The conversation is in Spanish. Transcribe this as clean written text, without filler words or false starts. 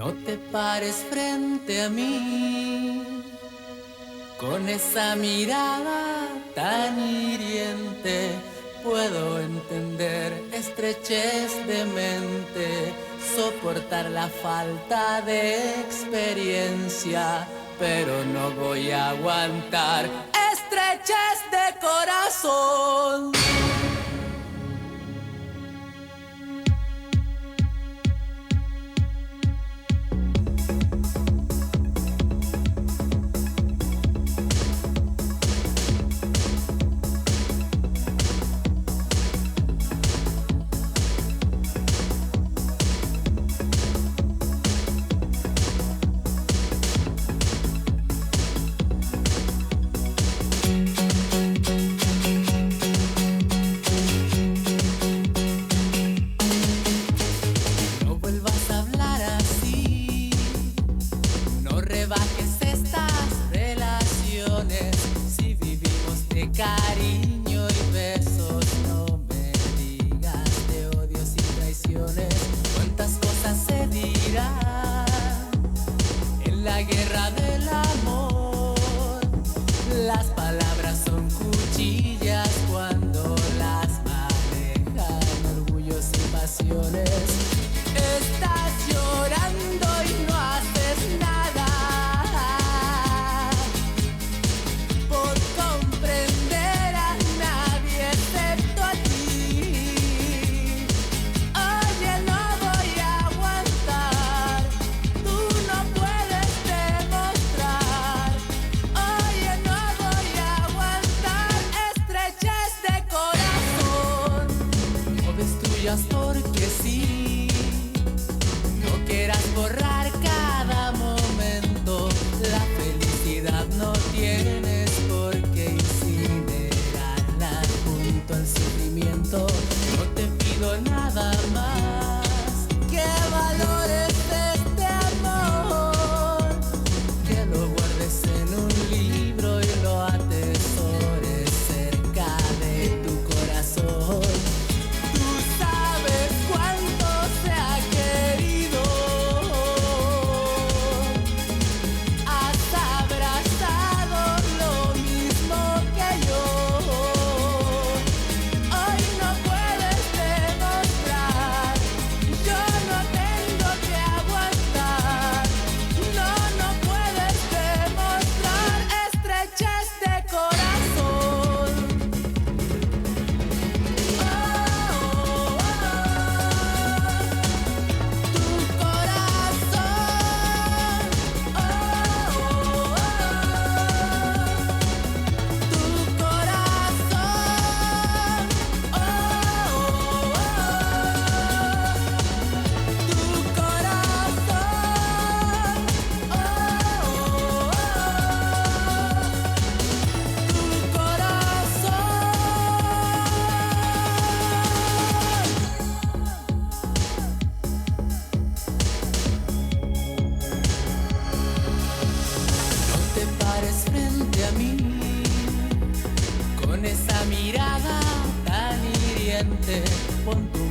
No te pares frente a mí con esa mirada tan hiriente. Puedo entender estrechez de mente, soportar la falta de experiencia, pero no voy a aguantar estrechez de corazón. Cariño y besos, no me digas de odios y traiciones. Cuántas cosas se dirán en la guerra del amor. Las palabras son cuchillas cuando las manejan orgullos y pasiones. Estás llorando y no haces nada por comprender a nadie excepto a ti. Oye, no voy a aguantar, tú no puedes demostrar. Oye, no voy a aguantar estrechez de corazón. No destruyas porque sí, no quieras borrar cada momento. La felicidad no tienes por qué incinerarla junto al sufrimiento. No te pido nada más que valores este amor, que lo guardes en un libro y lo atesores cerca de tu corazón. Tú sabes cuánto se ha querido. Has abrazado lo mismo que yo. Hoy no puedes demostrar, yo no tengo que aguantar. No, no puedes demostrar estrechez de corazón. Oh, oh, oh, tu corazón. Oh, oh, oh, tu corazón. Oh, oh, oh, tu No te pares frente a mí con esa mirada tan hiriente. Pon tu